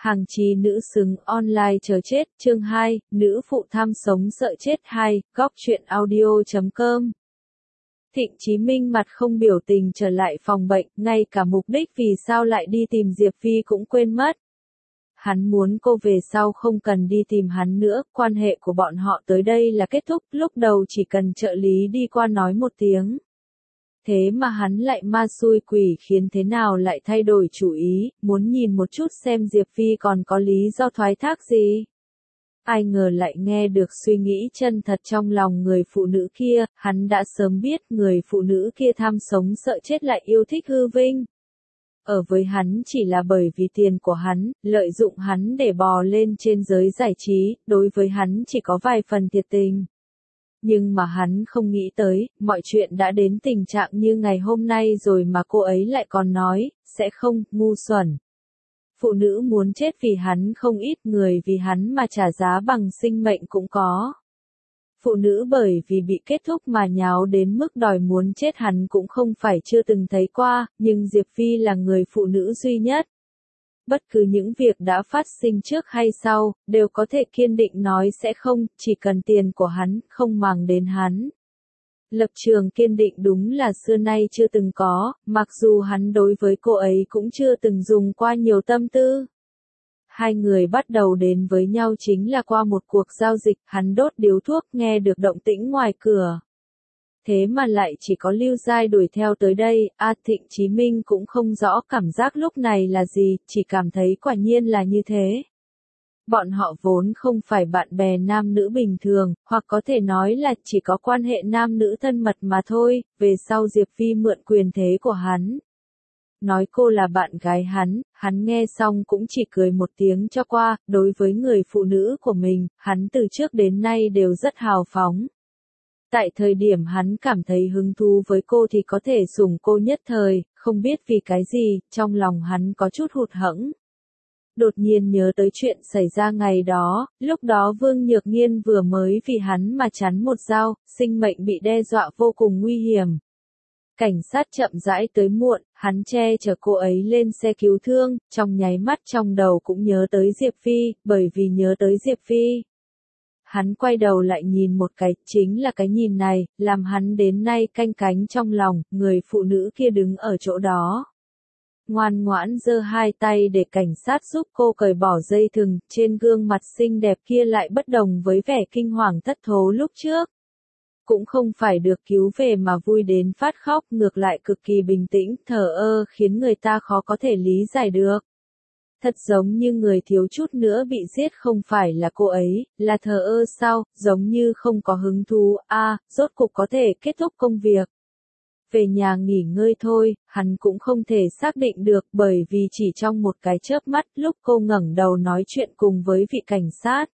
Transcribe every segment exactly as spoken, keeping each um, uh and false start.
Hàng chí nữ xứng online chờ chết, chương hai, nữ phụ tham sống sợ chết hai, góc truyện audio chấm com. Thịnh Chí Minh mặt không biểu tình trở lại phòng bệnh, ngay cả mục đích vì sao lại đi tìm Diệp Phi cũng quên mất. Hắn muốn cô về sau không cần đi tìm hắn nữa, quan hệ của bọn họ tới đây là kết thúc, lúc đầu chỉ cần trợ lý đi qua nói một tiếng. Thế mà hắn lại ma xui quỷ khiến thế nào lại thay đổi chủ ý, muốn nhìn một chút xem Diệp Phi còn có lý do thoái thác gì. Ai ngờ lại nghe được suy nghĩ chân thật trong lòng người phụ nữ kia, hắn đã sớm biết người phụ nữ kia tham sống sợ chết lại yêu thích hư vinh. Ở với hắn chỉ là bởi vì tiền của hắn, lợi dụng hắn để bò lên trên giới giải trí, đối với hắn chỉ có vài phần thiệt tình. Nhưng mà hắn không nghĩ tới, mọi chuyện đã đến tình trạng như ngày hôm nay rồi mà cô ấy lại còn nói, sẽ không, ngu xuẩn. Phụ nữ muốn chết vì hắn không ít, người vì hắn mà trả giá bằng sinh mệnh cũng có. Phụ nữ bởi vì bị kết thúc mà nháo đến mức đòi muốn chết hắn cũng không phải chưa từng thấy qua, nhưng Diệp Phi là người phụ nữ duy nhất. Bất cứ những việc đã phát sinh trước hay sau, đều có thể kiên định nói sẽ không, chỉ cần tiền của hắn, không màng đến hắn. Lập trường kiên định đúng là xưa nay chưa từng có, mặc dù hắn đối với cô ấy cũng chưa từng dùng qua nhiều tâm tư. Hai người bắt đầu đến với nhau chính là qua một cuộc giao dịch, hắn đốt điếu thuốc nghe được động tĩnh ngoài cửa. Thế mà lại chỉ có Lưu Giai đuổi theo tới đây, A Thịnh Chí Minh cũng không rõ cảm giác lúc này là gì, chỉ cảm thấy quả nhiên là như thế. Bọn họ vốn không phải bạn bè nam nữ bình thường, hoặc có thể nói là chỉ có quan hệ nam nữ thân mật mà thôi, về sau Diệp Phi mượn quyền thế của hắn. Nói cô là bạn gái hắn, hắn nghe xong cũng chỉ cười một tiếng cho qua, đối với người phụ nữ của mình, hắn từ trước đến nay đều rất hào phóng. Tại thời điểm hắn cảm thấy hứng thú với cô thì có thể sủng cô nhất thời, không biết vì cái gì, trong lòng hắn có chút hụt hẫng. Đột nhiên nhớ tới chuyện xảy ra ngày đó, lúc đó Vương Nhược Nghiên vừa mới vì hắn mà chắn một dao, sinh mệnh bị đe dọa vô cùng nguy hiểm. Cảnh sát chậm rãi tới muộn, hắn che chở cô ấy lên xe cứu thương, trong nháy mắt trong đầu cũng nhớ tới Diệp Phi, bởi vì nhớ tới Diệp Phi. Hắn quay đầu lại nhìn một cái, chính là cái nhìn này, làm hắn đến nay canh cánh trong lòng, người phụ nữ kia đứng ở chỗ đó. Ngoan ngoãn giơ hai tay để cảnh sát giúp cô cởi bỏ dây thừng, trên gương mặt xinh đẹp kia lại bất đồng với vẻ kinh hoàng thất thố lúc trước. Cũng không phải được cứu về mà vui đến phát khóc, ngược lại cực kỳ bình tĩnh, thờ ơ khiến người ta khó có thể lý giải được. Thật giống như người thiếu chút nữa bị giết không phải là cô ấy, là thờ ơ sao, giống như không có hứng thú, a à, rốt cục có thể kết thúc công việc. Về nhà nghỉ ngơi thôi, hắn cũng không thể xác định được bởi vì chỉ trong một cái chớp mắt lúc cô ngẩng đầu nói chuyện cùng với vị cảnh sát.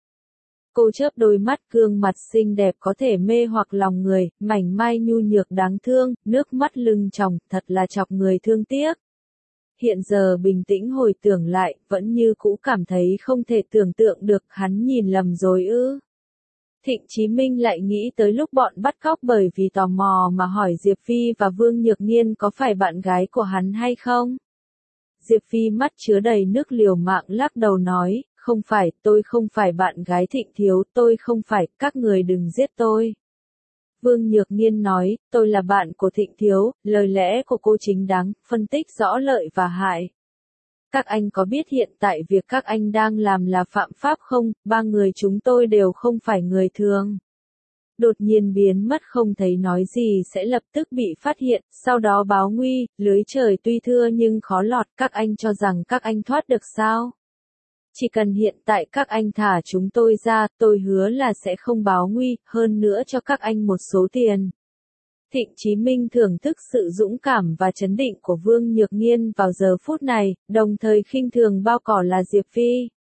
Cô chớp đôi mắt, gương mặt xinh đẹp có thể mê hoặc lòng người, mảnh mai nhu nhược đáng thương, nước mắt lưng tròng, thật là chọc người thương tiếc. Hiện giờ bình tĩnh hồi tưởng lại, vẫn như cũ cảm thấy không thể tưởng tượng được hắn nhìn lầm rồi ư. Thịnh Chí Minh lại nghĩ tới lúc bọn bắt cóc bởi vì tò mò mà hỏi Diệp Phi và Vương Nhược Nghiên có phải bạn gái của hắn hay không. Diệp Phi mắt chứa đầy nước liều mạng lắc đầu nói, không phải, tôi không phải bạn gái Thịnh Thiếu, tôi không phải, các người đừng giết tôi. Vương Nhược Nghiên nói, tôi là bạn của Thịnh Thiếu, lời lẽ của cô chính đáng, phân tích rõ lợi và hại. Các anh có biết hiện tại việc các anh đang làm là phạm pháp không, ba người chúng tôi đều không phải người thường. Đột nhiên biến mất không thấy nói gì sẽ lập tức bị phát hiện, sau đó báo nguy, lưới trời tuy thưa nhưng khó lọt, các anh cho rằng các anh thoát được sao? Chỉ cần hiện tại các anh thả chúng tôi ra, tôi hứa là sẽ không báo nguy, hơn nữa cho các anh một số tiền. Thịnh Chí Minh thưởng thức sự dũng cảm và chấn định của Vương Nhược Nghiên vào giờ phút này, đồng thời khinh thường bao cỏ là Diệp Phi.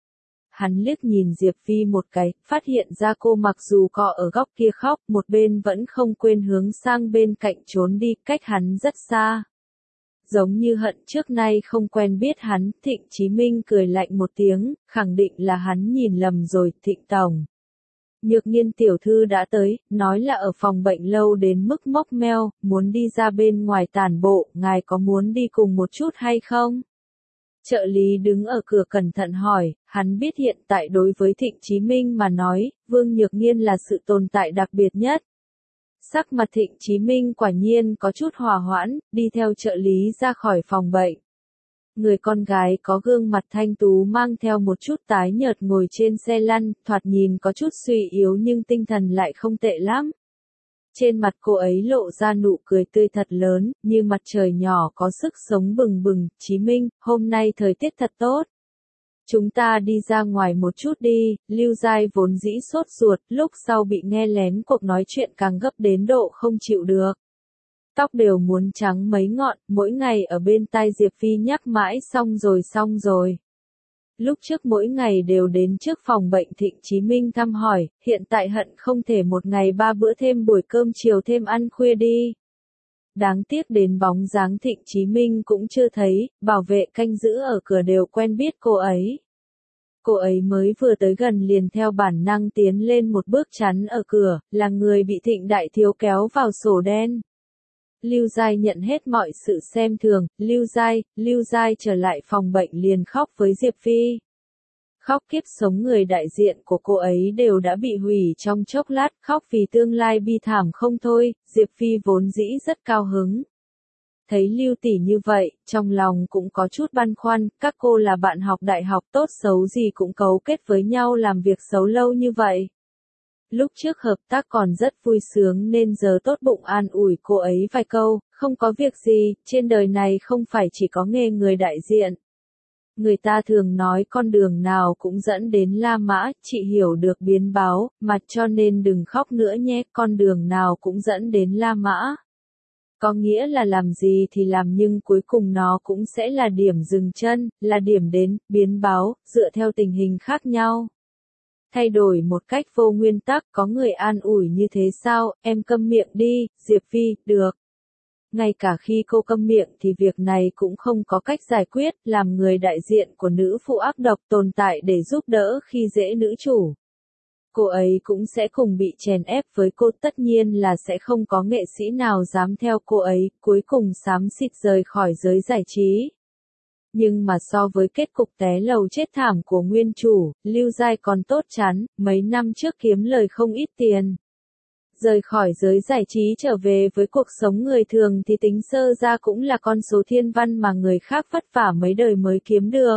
Hắn liếc nhìn Diệp Phi một cái, phát hiện ra cô mặc dù cọ ở góc kia khóc, một bên vẫn không quên hướng sang bên cạnh trốn đi, cách hắn rất xa. Giống như hận trước nay không quen biết hắn, Thịnh Chí Minh cười lạnh một tiếng, khẳng định là hắn nhìn lầm rồi, Thịnh Tổng. Nhược Nghiên tiểu thư đã tới, nói là ở phòng bệnh lâu đến mức mốc meo, muốn đi ra bên ngoài tản bộ, ngài có muốn đi cùng một chút hay không? Trợ lý đứng ở cửa cẩn thận hỏi, hắn biết hiện tại đối với Thịnh Chí Minh mà nói, Vương Nhược Nghiên là sự tồn tại đặc biệt nhất. Sắc mặt Thịnh Chí Minh quả nhiên có chút hòa hoãn, đi theo trợ lý ra khỏi phòng bệnh. Người con gái có gương mặt thanh tú mang theo một chút tái nhợt ngồi trên xe lăn, thoạt nhìn có chút suy yếu nhưng tinh thần lại không tệ lắm. Trên mặt cô ấy lộ ra nụ cười tươi thật lớn, như mặt trời nhỏ có sức sống bừng bừng. Chí Minh, hôm nay thời tiết thật tốt. Chúng ta đi ra ngoài một chút đi. Lưu Giai vốn dĩ sốt ruột, lúc sau bị nghe lén cuộc nói chuyện càng gấp đến độ không chịu được. Tóc đều muốn trắng mấy ngọn, mỗi ngày ở bên tai Diệp Phi nhắc mãi xong rồi xong rồi. Lúc trước mỗi ngày đều đến trước phòng bệnh Thịnh Chí Minh thăm hỏi, hiện tại hận không thể một ngày ba bữa thêm buổi cơm chiều thêm ăn khuya đi. Đáng tiếc đến bóng dáng Thịnh Chí Minh cũng chưa thấy, bảo vệ canh giữ ở cửa đều quen biết cô ấy. Cô ấy mới vừa tới gần liền theo bản năng tiến lên một bước chắn ở cửa, là người bị Thịnh Đại Thiếu kéo vào sổ đen. Lưu Giai nhận hết mọi sự xem thường, Lưu Giai, Lưu Giai trở lại phòng bệnh liền khóc với Diệp Phi. Khóc kiếp sống người đại diện của cô ấy đều đã bị hủy trong chốc lát, khóc vì tương lai bi thảm không thôi. Diệp Phi vốn dĩ rất cao hứng. Thấy Lưu tỷ như vậy, trong lòng cũng có chút băn khoăn, các cô là bạn học đại học tốt xấu gì cũng cấu kết với nhau làm việc xấu lâu như vậy. Lúc trước hợp tác còn rất vui sướng nên giờ tốt bụng an ủi cô ấy vài câu, không có việc gì, trên đời này không phải chỉ có nghề người đại diện. Người ta thường nói con đường nào cũng dẫn đến La Mã, chị hiểu được biến báo, mà cho nên đừng khóc nữa nhé, con đường nào cũng dẫn đến La Mã. Có nghĩa là làm gì thì làm nhưng cuối cùng nó cũng sẽ là điểm dừng chân, là điểm đến, biến báo, dựa theo tình hình khác nhau. Thay đổi một cách vô nguyên tắc, có người an ủi như thế sao, em câm miệng đi, Diệp Phi, được. Ngay cả khi cô câm miệng thì việc này cũng không có cách giải quyết, làm người đại diện của nữ phụ ác độc tồn tại để giúp đỡ khi dễ nữ chủ. Cô ấy cũng sẽ cùng bị chèn ép với cô, tất nhiên là sẽ không có nghệ sĩ nào dám theo cô ấy, cuối cùng xám xịt rời khỏi giới giải trí. Nhưng mà so với kết cục té lầu chết thảm của nguyên chủ, Lưu Giai còn tốt chắn, mấy năm trước kiếm lời không ít tiền. Rời khỏi giới giải trí trở về với cuộc sống người thường thì tính sơ ra cũng là con số thiên văn mà người khác vất vả mấy đời mới kiếm được.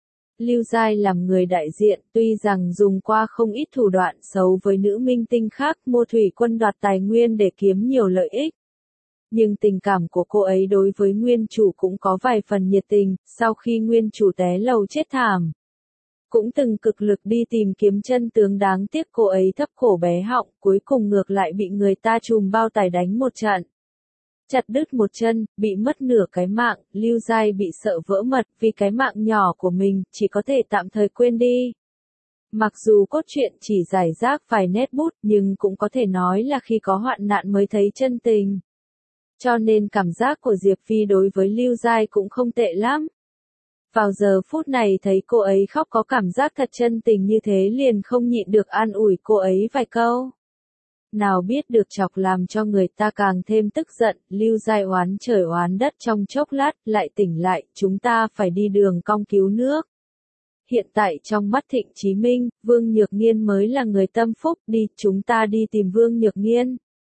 Lưu Giai làm người đại diện, tuy rằng dùng qua không ít thủ đoạn xấu với nữ minh tinh khác, mua thủy quân đoạt tài nguyên để kiếm nhiều lợi ích. Nhưng tình cảm của cô ấy đối với nguyên chủ cũng có vài phần nhiệt tình, sau khi nguyên chủ té lầu chết thảm. Cũng từng cực lực đi tìm kiếm chân tướng, đáng tiếc cô ấy thấp cổ bé họng, cuối cùng ngược lại bị người ta trùm bao tải đánh một trận. Chặt đứt một chân, bị mất nửa cái mạng, Lưu Giai bị sợ vỡ mật vì cái mạng nhỏ của mình, chỉ có thể tạm thời quên đi. Mặc dù cốt truyện chỉ giải rác vài nét bút nhưng cũng có thể nói là khi có hoạn nạn mới thấy chân tình. Cho nên cảm giác của Diệp Phi đối với Lưu Giai cũng không tệ lắm. Vào giờ phút này thấy cô ấy khóc có cảm giác thật chân tình như thế liền không nhịn được an ủi cô ấy vài câu. Nào biết được chọc làm cho người ta càng thêm tức giận, Lưu Giai oán trời oán đất trong chốc lát, lại tỉnh lại, chúng ta phải đi đường cong cứu nước. Hiện tại trong mắt Thịnh Chí Minh, Vương Nhược Nghiên mới là người tâm phúc, đi, chúng ta đi tìm Vương Nhược Nghiên.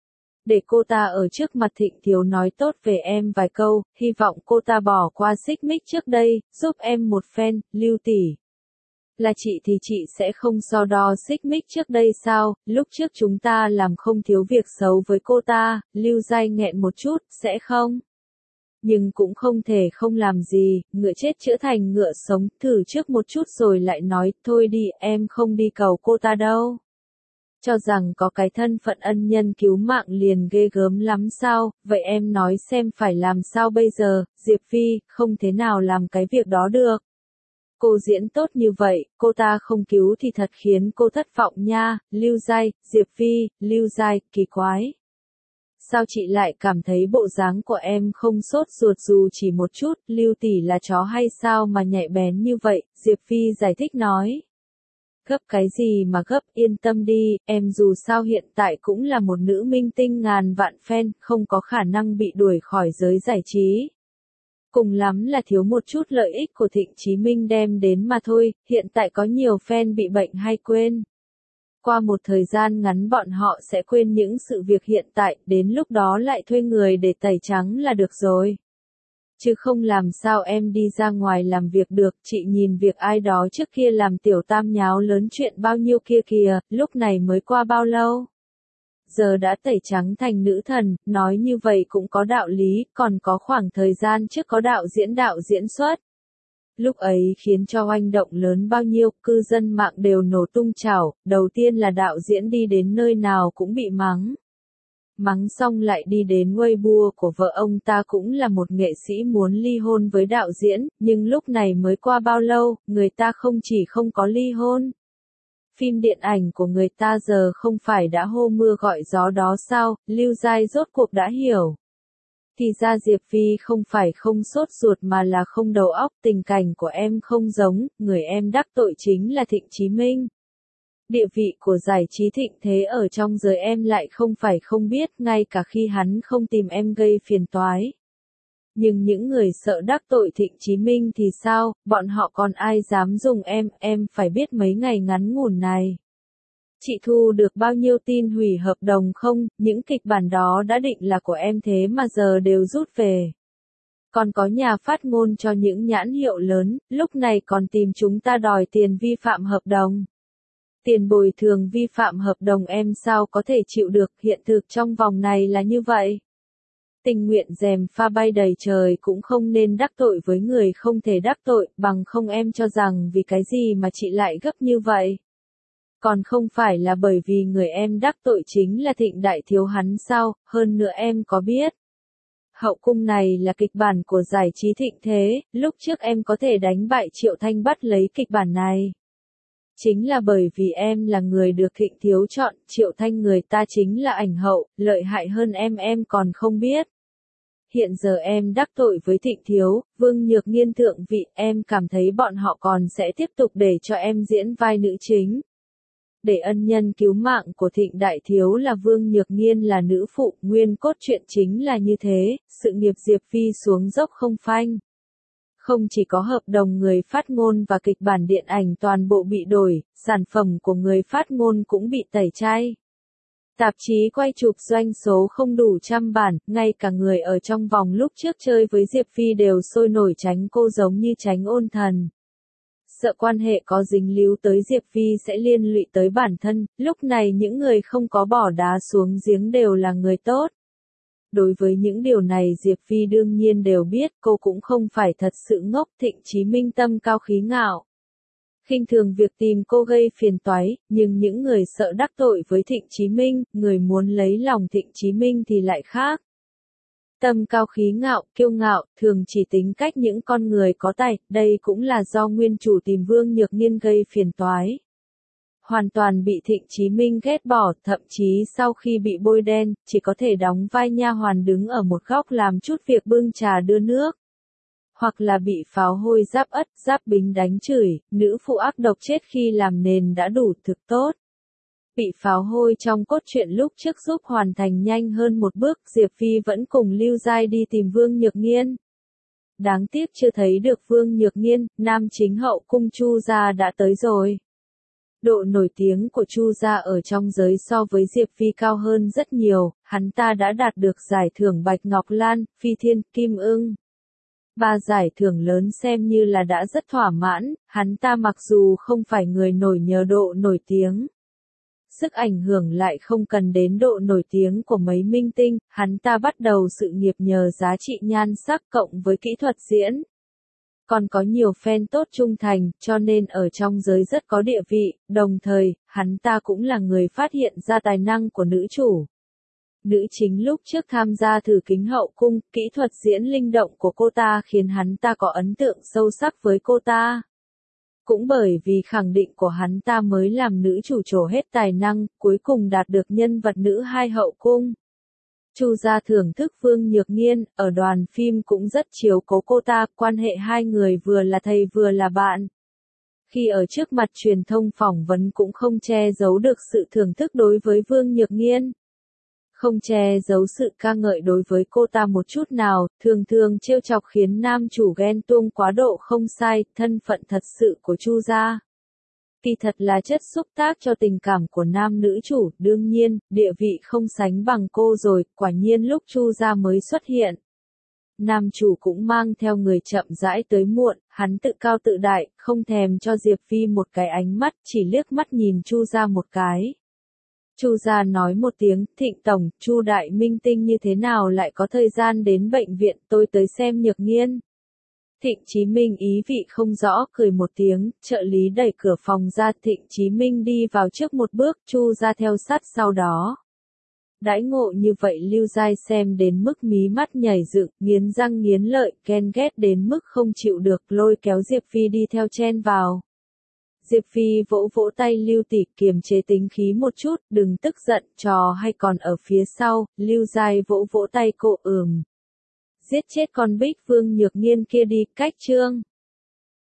Để cô ta ở trước mặt Thịnh Thiếu nói tốt về em vài câu, hy vọng cô ta bỏ qua xích mích trước đây, giúp em một phen, Lưu tỷ. Là chị thì chị sẽ không so đo xích mích trước đây sao, lúc trước chúng ta làm không thiếu việc xấu với cô ta, Lưu Giai nghẹn một chút, sẽ không? Nhưng cũng không thể không làm gì, ngựa chết chữa thành ngựa sống, thử trước một chút rồi lại nói, thôi đi, em không đi cầu cô ta đâu. Cho rằng có cái thân phận ân nhân cứu mạng liền ghê gớm lắm sao, vậy em nói xem phải làm sao bây giờ, Diệp Phi, không thế nào làm cái việc đó được. Cô diễn tốt như vậy, cô ta không cứu thì thật khiến cô thất vọng nha, Lưu Giai, Diệp Phi, Lưu Giai, kỳ quái. Sao chị lại cảm thấy bộ dáng của em không sốt ruột dù chỉ một chút, Lưu tỷ là chó hay sao mà nhạy bén như vậy, Diệp Phi giải thích nói. Gấp cái gì mà gấp, yên tâm đi, em dù sao hiện tại cũng là một nữ minh tinh ngàn vạn fan, không có khả năng bị đuổi khỏi giới giải trí. Cùng lắm là thiếu một chút lợi ích của Thịnh Chí Minh đem đến mà thôi, hiện tại có nhiều fan bị bệnh hay quên. Qua một thời gian ngắn bọn họ sẽ quên những sự việc hiện tại, đến lúc đó lại thuê người để tẩy trắng là được rồi. Chứ không làm sao em đi ra ngoài làm việc được, chị nhìn việc ai đó trước kia làm tiểu tam nháo lớn chuyện bao nhiêu kia kìa, lúc này mới qua bao lâu. Giờ đã tẩy trắng thành nữ thần, nói như vậy cũng có đạo lý, còn có khoảng thời gian trước có đạo diễn đạo diễn xuất. Lúc ấy khiến cho oanh động lớn bao nhiêu, cư dân mạng đều nổ tung chảo, đầu tiên là đạo diễn đi đến nơi nào cũng bị mắng. Mắng xong lại đi đến Weibo của vợ ông ta cũng là một nghệ sĩ muốn ly hôn với đạo diễn, nhưng lúc này mới qua bao lâu, người ta không chỉ không có ly hôn. Phim điện ảnh của người ta giờ không phải đã hô mưa gọi gió đó sao, Lưu Giai rốt cuộc đã hiểu. Thì ra Diệp Phi không phải không sốt ruột mà là không đầu óc, tình cảnh của em không giống, người em đắc tội chính là Thịnh Chí Minh. Địa vị của giải trí thịnh thế ở trong giới em lại không phải không biết, ngay cả khi hắn không tìm em gây phiền toái. Nhưng những người sợ đắc tội Thịnh Chí Minh thì sao, bọn họ còn ai dám dùng em, em phải biết mấy ngày ngắn ngủn này. Chị thu được bao nhiêu tin hủy hợp đồng không, những kịch bản đó đã định là của em thế mà giờ đều rút về. Còn có nhà phát ngôn cho những nhãn hiệu lớn, lúc này còn tìm chúng ta đòi tiền vi phạm hợp đồng. Tiền bồi thường vi phạm hợp đồng em sao có thể chịu được, hiện thực trong vòng này là như vậy. Tình nguyện rèm pha bay đầy trời cũng không nên đắc tội với người không thể đắc tội, bằng không em cho rằng vì cái gì mà chị lại gấp như vậy. Còn không phải là bởi vì người em đắc tội chính là Thịnh đại thiếu hắn sao, hơn nữa em có biết. Hậu cung này là kịch bản của giải trí thịnh thế, lúc trước em có thể đánh bại Triệu Thanh bắt lấy kịch bản này. Chính là bởi vì em là người được Thịnh thiếu chọn, Triệu Thanh người ta chính là ảnh hậu, lợi hại hơn em em còn không biết. Hiện giờ em đắc tội với Thịnh thiếu, Vương Nhược Nghiên thượng vị, em cảm thấy bọn họ còn sẽ tiếp tục để cho em diễn vai nữ chính. Để ân nhân cứu mạng của Thịnh đại thiếu là Vương Nhược Nghiên là nữ phụ, nguyên cốt truyện chính là như thế, sự nghiệp Diệp Phi xuống dốc không phanh. Không chỉ có hợp đồng người phát ngôn và kịch bản điện ảnh toàn bộ bị đổi, sản phẩm của người phát ngôn cũng bị tẩy chay. Tạp chí quay chụp doanh số không đủ trăm bản, ngay cả người ở trong vòng lúc trước chơi với Diệp Phi đều sôi nổi tránh cô giống như tránh ôn thần. Sợ quan hệ có dính líu tới Diệp Phi sẽ liên lụy tới bản thân, lúc này những người không có bỏ đá xuống giếng đều là người tốt. Đối với những điều này Diệp Phi đương nhiên đều biết, cô cũng không phải thật sự ngốc, Thịnh Chí Minh tâm cao khí ngạo. Khinh thường việc tìm cô gây phiền toái, nhưng những người sợ đắc tội với Thịnh Chí Minh, người muốn lấy lòng Thịnh Chí Minh thì lại khác. Tâm cao khí ngạo, kiêu ngạo, thường chỉ tính cách những con người có tài, đây cũng là do nguyên chủ tìm Vương Nhược Nghiên gây phiền toái. Hoàn toàn bị Thịnh Chí Minh ghét bỏ, thậm chí sau khi bị bôi đen, chỉ có thể đóng vai nha hoàn đứng ở một góc làm chút việc bưng trà đưa nước. Hoặc là bị pháo hôi Giáp Ất, Giáp Bính đánh chửi, nữ phụ ác độc chết khi làm nền đã đủ thực tốt. Bị pháo hôi trong cốt truyện lúc trước giúp hoàn thành nhanh hơn một bước, Diệp Phi vẫn cùng Lưu Giai đi tìm Vương Nhược Nghiên. Đáng tiếc chưa thấy được Vương Nhược Nghiên, nam chính hậu cung Chu gia đã tới rồi. Độ nổi tiếng của Chu gia ở trong giới so với Diệp Phi cao hơn rất nhiều, hắn ta đã đạt được giải thưởng Bạch Ngọc Lan, Phi Thiên, Kim Ưng. Ba giải thưởng lớn xem như là đã rất thỏa mãn, hắn ta mặc dù không phải người nổi nhờ độ nổi tiếng. Sức ảnh hưởng lại không cần đến độ nổi tiếng của mấy minh tinh, hắn ta bắt đầu sự nghiệp nhờ giá trị nhan sắc cộng với kỹ thuật diễn. Còn có nhiều fan tốt trung thành, cho nên ở trong giới rất có địa vị, đồng thời, hắn ta cũng là người phát hiện ra tài năng của nữ chủ. Nữ chính lúc trước tham gia thử kính hậu cung, kỹ thuật diễn linh động của cô ta khiến hắn ta có ấn tượng sâu sắc với cô ta. Cũng bởi vì khẳng định của hắn ta mới làm nữ chủ trổ hết tài năng, cuối cùng đạt được nhân vật nữ hai hậu cung. Chu gia thưởng thức Vương Nhược Nghiên, ở đoàn phim cũng rất chiếu cố cô ta, quan hệ hai người vừa là thầy vừa là bạn. Khi ở trước mặt truyền thông phỏng vấn cũng không che giấu được sự thưởng thức đối với Vương Nhược Nghiên. không che giấu sự ca ngợi đối với cô ta một chút nào, thường thường trêu chọc khiến nam chủ ghen tuông quá độ không sai, thân phận thật sự của Chu gia kỳ thật là chất xúc tác cho tình cảm của nam nữ chủ, đương nhiên, địa vị không sánh bằng cô rồi, quả nhiên lúc Chu gia mới xuất hiện. Nam chủ cũng mang theo người chậm rãi tới muộn, hắn tự cao tự đại, không thèm cho Diệp Phi một cái ánh mắt, chỉ liếc mắt nhìn Chu gia một cái. Chu gia nói một tiếng, Thịnh tổng, Chu đại minh tinh như thế nào lại có thời gian đến bệnh viện, tôi tới xem Nhược Nghiên. Thịnh Chí Minh ý vị không rõ, cười một tiếng, trợ lý đẩy cửa phòng ra, Thịnh Chí Minh đi vào trước một bước, Chu gia theo sát sau đó. Đãi ngộ như vậy Lưu Giai xem đến mức mí mắt nhảy dựng, nghiến răng nghiến lợi, ghen ghét đến mức không chịu được, lôi kéo Diệp Phi đi theo chen vào. Diệp Phi vỗ vỗ tay Lưu tỷ, kiềm chế tính khí một chút, đừng tức giận, trò hay còn ở phía sau. Lưu Giai vỗ vỗ tay cô, ừm. Giết chết con Bích Vương Nhược Nghiên kia đi, cách chương.